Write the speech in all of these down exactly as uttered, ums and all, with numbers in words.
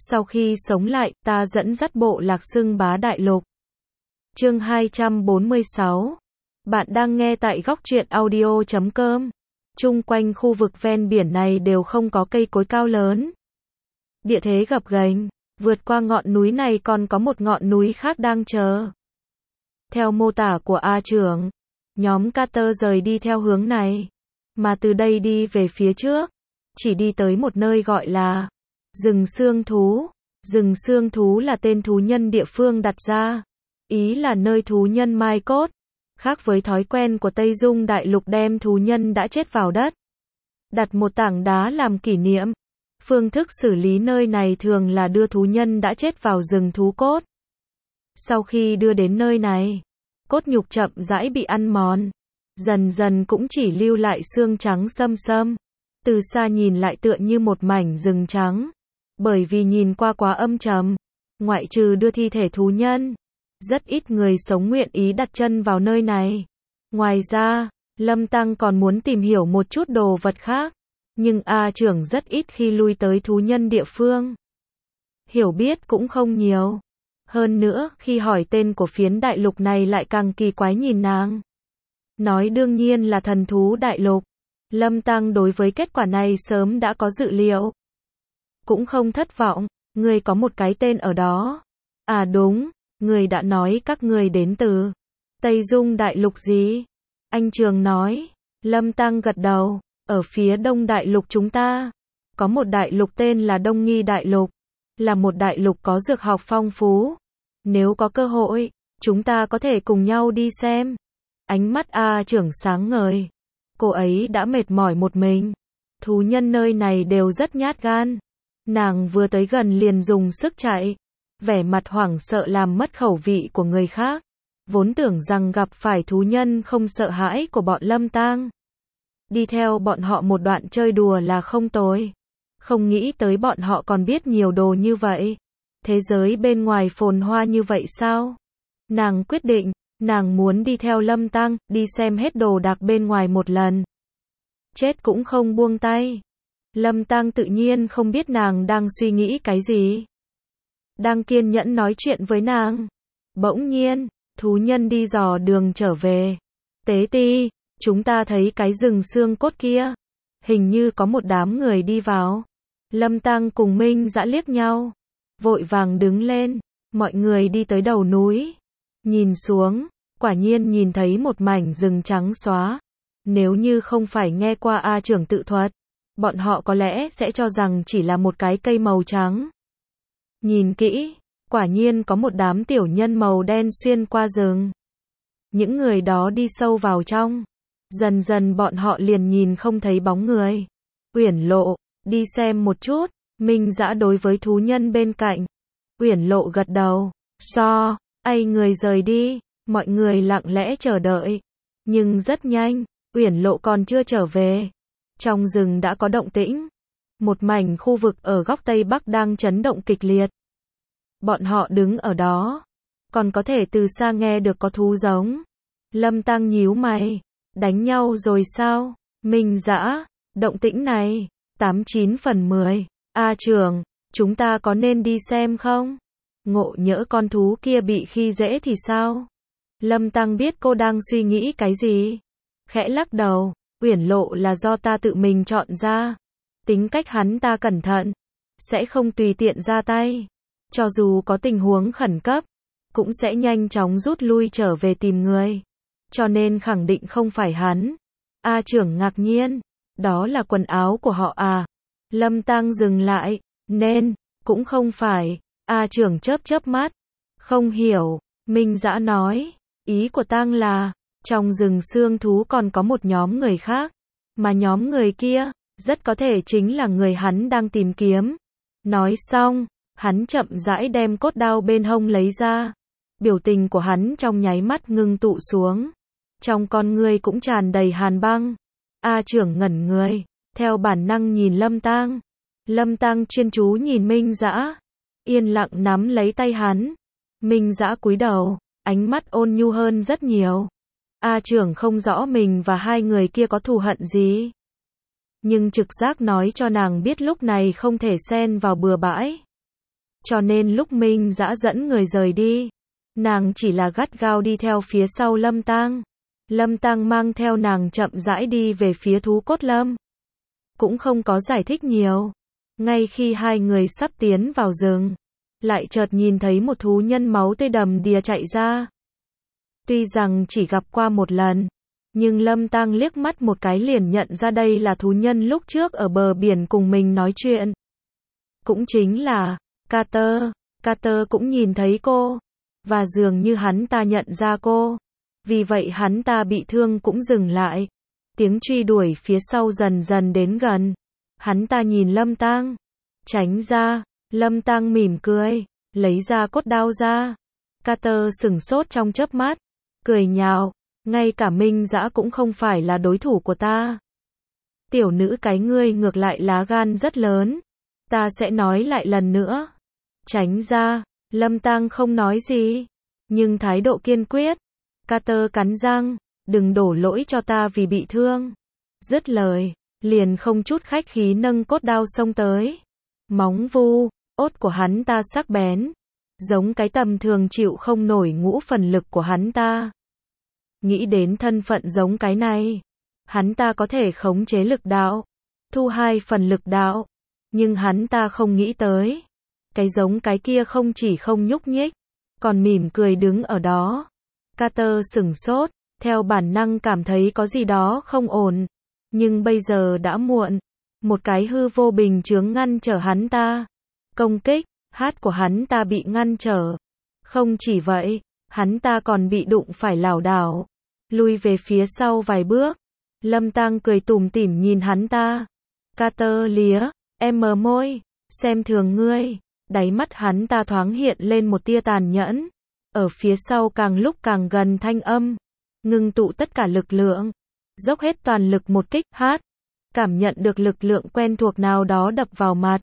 Sau khi sống lại, ta dẫn dắt bộ lạc xưng bá đại lục. Chương hai trăm bốn mươi sáu. Bạn đang nghe tại góc truyện audio chấm com. Chung quanh khu vực ven biển này đều không có cây cối cao lớn. Địa thế gập ghềnh, vượt qua ngọn núi này còn có một ngọn núi khác đang chờ. Theo mô tả của A trưởng, nhóm Carter rời đi theo hướng này, mà từ đây đi về phía trước, chỉ đi tới một nơi gọi là rừng xương thú. Rừng xương thú là tên thú nhân địa phương đặt ra, ý là nơi thú nhân mai cốt. Khác với thói quen của Tây Dung đại lục đem thú nhân đã chết vào đất, đặt một tảng đá làm kỷ niệm, phương thức xử lý nơi này thường là đưa thú nhân đã chết vào rừng thú cốt. Sau khi đưa đến nơi này, cốt nhục chậm rãi bị ăn mòn, dần dần cũng chỉ lưu lại xương trắng xâm xâm. Từ xa nhìn lại tựa như một mảnh rừng trắng, bởi vì nhìn qua quá âm trầm, ngoại trừ đưa thi thể thú nhân, rất ít người sống nguyện ý đặt chân vào nơi này. Ngoài ra, Lâm Tăng còn muốn tìm hiểu một chút đồ vật khác, nhưng A trưởng rất ít khi lui tới thú nhân địa phương. Hiểu biết cũng không nhiều. Hơn nữa, khi hỏi tên của phiến đại lục này lại càng kỳ quái nhìn nàng. Nói đương nhiên là thần thú đại lục. Lâm Tăng đối với kết quả này sớm đã có dự liệu. Cũng không thất vọng, người có một cái tên ở đó. À đúng, người đã nói các người đến từ Tây Dung đại lục gì? Anh Trường nói. Lâm Tăng gật đầu, ở phía đông đại lục chúng ta, có một đại lục tên là Đông Nghi đại lục, là một đại lục có dược học phong phú. Nếu có cơ hội, chúng ta có thể cùng nhau đi xem. Ánh mắt A trưởng sáng ngời. Cô ấy đã mệt mỏi một mình. Thú nhân nơi này đều rất nhát gan. Nàng vừa tới gần liền dùng sức chạy, vẻ mặt hoảng sợ làm mất khẩu vị của người khác. Vốn tưởng rằng gặp phải thú nhân không sợ hãi của bọn Lâm Tang, đi theo bọn họ một đoạn chơi đùa là không tồi. Không nghĩ tới bọn họ còn biết nhiều đồ như vậy. Thế giới bên ngoài phồn hoa như vậy sao? Nàng quyết định, nàng muốn đi theo Lâm Tăng, đi xem hết đồ đạc bên ngoài một lần. Chết cũng không buông tay. Lâm Tăng tự nhiên không biết nàng đang suy nghĩ cái gì. Đang kiên nhẫn nói chuyện với nàng. Bỗng nhiên, thú nhân đi dò đường trở về. Tế ti, chúng ta thấy cái rừng xương cốt kia. Hình như có một đám người đi vào. Lâm Tăng cùng Minh Dã liếc nhau, vội vàng đứng lên. Mọi người đi tới đầu núi, nhìn xuống, quả nhiên nhìn thấy một mảnh rừng trắng xóa. Nếu như không phải nghe qua A trưởng tự thuật, bọn họ có lẽ sẽ cho rằng chỉ là một cái cây màu trắng. Nhìn kỹ, quả nhiên có một đám tiểu nhân màu đen xuyên qua rừng. Những người đó đi sâu vào trong, dần dần bọn họ liền nhìn không thấy bóng người. Uyển Lộ, đi xem một chút. Minh Dã đối với thú nhân bên cạnh. Uyển Lộ gật đầu. So, ai người rời đi. Mọi người lặng lẽ chờ đợi. Nhưng rất nhanh, Uyển Lộ còn chưa trở về. Trong rừng đã có động tĩnh. Một mảnh khu vực ở góc Tây Bắc đang chấn động kịch liệt. Bọn họ đứng ở đó, còn có thể từ xa nghe được có thú giống. Lâm Tăng nhíu mày. Đánh nhau rồi sao? Minh Dã, động tĩnh này, tám chín phần mười. A trưởng, chúng ta có nên đi xem không? Ngộ nhỡ con thú kia bị khi dễ thì sao? Lâm Tăng biết cô đang suy nghĩ cái gì. Khẽ lắc đầu. Uyển Lộ là do ta tự mình chọn ra. Tính cách hắn ta cẩn thận, sẽ không tùy tiện ra tay. Cho dù có tình huống khẩn cấp, cũng sẽ nhanh chóng rút lui trở về tìm người. Cho nên khẳng định không phải hắn. A trưởng ngạc nhiên. Đó là quần áo của họ à? Lâm Tăng dừng lại. Nên, cũng không phải. A trưởng chớp chớp mắt. Không hiểu. Minh Dã nói. Ý của Tăng là, trong rừng xương thú còn có một nhóm người khác. Mà nhóm người kia, rất có thể chính là người hắn đang tìm kiếm. Nói xong, hắn chậm rãi đem cốt đao bên hông lấy ra. Biểu tình của hắn trong nháy mắt ngưng tụ xuống. Trong con người cũng tràn đầy hàn băng. A trưởng ngẩn người, theo bản năng nhìn Lâm Tăng. Lâm Tăng chuyên chú nhìn Minh Dã, yên lặng nắm lấy tay hắn. Minh Dã cúi đầu, ánh mắt ôn nhu hơn rất nhiều. A trưởng không rõ mình và hai người kia có thù hận gì, nhưng trực giác nói cho nàng biết lúc này không thể xen vào bừa bãi. Cho nên lúc Minh Dã dẫn người rời đi, nàng chỉ là gắt gao đi theo phía sau Lâm Tang. Lâm Tang mang theo nàng chậm rãi đi về phía thú cốt lâm. Cũng không có giải thích nhiều. Ngay khi hai người sắp tiến vào rừng, lại chợt nhìn thấy một thú nhân máu tươi đầm đìa chạy ra. Tuy rằng chỉ gặp qua một lần, nhưng Lâm Tang liếc mắt một cái liền nhận ra đây là thú nhân lúc trước ở bờ biển cùng mình nói chuyện. Cũng chính là Carter. Carter cũng nhìn thấy cô, và dường như hắn ta nhận ra cô. Vì vậy hắn ta bị thương cũng dừng lại. Tiếng truy đuổi phía sau dần dần đến gần. Hắn ta nhìn Lâm Tang, tránh ra. Lâm Tang mỉm cười, lấy ra cốt đao ra. Carter sửng sốt trong chớp mắt, cười nhạo, ngay cả Minh Dã cũng không phải là đối thủ của ta. Tiểu nữ cái ngươi ngược lại lá gan rất lớn. Ta sẽ nói lại lần nữa. Tránh ra. Lâm Tang không nói gì, nhưng thái độ kiên quyết. Carter cắn răng, đừng đổ lỗi cho ta vì bị thương. Dứt lời, liền không chút khách khí nâng cốt đao xông tới. Móng vu, ốt của hắn ta sắc bén, giống cái tầm thường chịu không nổi ngũ phần lực của hắn ta. Nghĩ đến thân phận giống cái này, hắn ta có thể khống chế lực đạo, thu hai phần lực đạo, nhưng hắn ta không nghĩ tới. Cái giống cái kia không chỉ không nhúc nhích, còn mỉm cười đứng ở đó. Carter sửng sốt, theo bản năng cảm thấy có gì đó không ổn. Nhưng bây giờ đã muộn. Một cái hư vô bình chướng ngăn trở hắn ta. Công kích, hát của hắn ta bị ngăn trở. Không chỉ vậy, hắn ta còn bị đụng phải lảo đảo, lui về phía sau vài bước. Lâm Tang cười tủm tỉm nhìn hắn ta. Carter lía, em mờ môi, xem thường ngươi. Đáy mắt hắn ta thoáng hiện lên một tia tàn nhẫn. Ở phía sau càng lúc càng gần thanh âm, ngưng tụ tất cả lực lượng, dốc hết toàn lực một kích, hát. Cảm nhận được lực lượng quen thuộc nào đó đập vào mặt.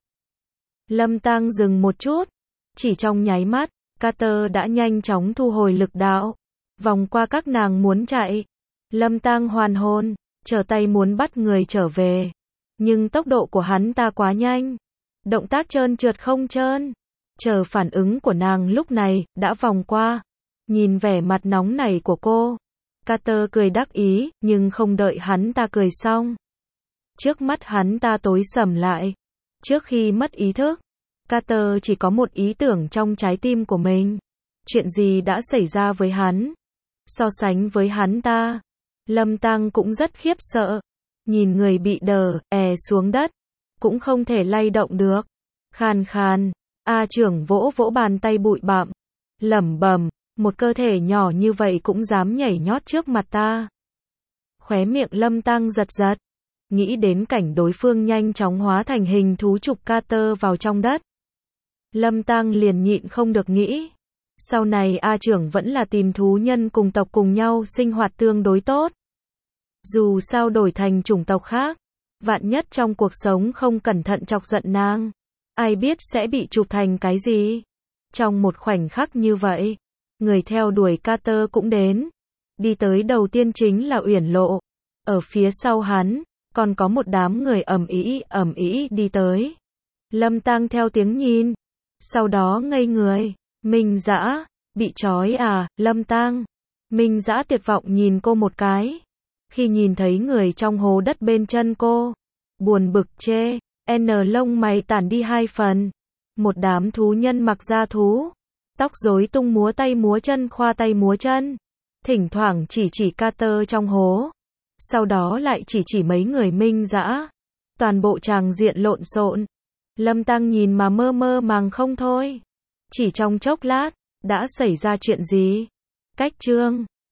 Lâm Tang dừng một chút, chỉ trong nháy mắt, Carter đã nhanh chóng thu hồi lực đạo, vòng qua các nàng muốn chạy. Lâm Tang hoàn hồn, trở tay muốn bắt người trở về, nhưng tốc độ của hắn ta quá nhanh, động tác trơn trượt không trơn. Chờ phản ứng của nàng lúc này, đã vòng qua. Nhìn vẻ mặt nóng nảy của cô, Carter cười đắc ý, nhưng không đợi hắn ta cười xong. Trước mắt hắn ta tối sầm lại. Trước khi mất ý thức, Carter chỉ có một ý tưởng trong trái tim của mình. Chuyện gì đã xảy ra với hắn? So sánh với hắn ta, Lâm Tang cũng rất khiếp sợ. Nhìn người bị đờ, è xuống đất, cũng không thể lay động được. Khàn khàn. A trưởng vỗ vỗ bàn tay bụi bặm, lẩm bẩm, một cơ thể nhỏ như vậy cũng dám nhảy nhót trước mặt ta. Khóe miệng Lâm Tang giật giật, nghĩ đến cảnh đối phương nhanh chóng hóa thành hình thú trục Carter vào trong đất. Lâm Tang liền nhịn không được nghĩ, sau này A trưởng vẫn là tìm thú nhân cùng tộc cùng nhau sinh hoạt tương đối tốt. Dù sao đổi thành chủng tộc khác, vạn nhất trong cuộc sống không cẩn thận chọc giận nàng, ai biết sẽ bị chụp thành cái gì. Trong một khoảnh khắc như vậy, người theo đuổi Carter cũng đến. Đi tới đầu tiên chính là Uyển Lộ. Ở phía sau hắn, còn có một đám người ầm ĩ ầm ĩ đi tới. Lâm Tang theo tiếng nhìn, sau đó ngây người. Minh Dã, bị trói à, Lâm Tang. Minh Dã tuyệt vọng nhìn cô một cái. Khi nhìn thấy người trong hố đất bên chân cô, buồn bực chê. N lông mày tản đi hai phần. Một đám thú nhân mặc da thú, tóc rối tung múa tay múa chân khoa tay múa chân, thỉnh thoảng chỉ chỉ Carter trong hố, sau đó lại chỉ chỉ mấy người Minh Dã. Toàn bộ tràng diện lộn xộn. Lâm Tang nhìn mà mơ mơ màng không thôi. Chỉ trong chốc lát, đã xảy ra chuyện gì? Cách chương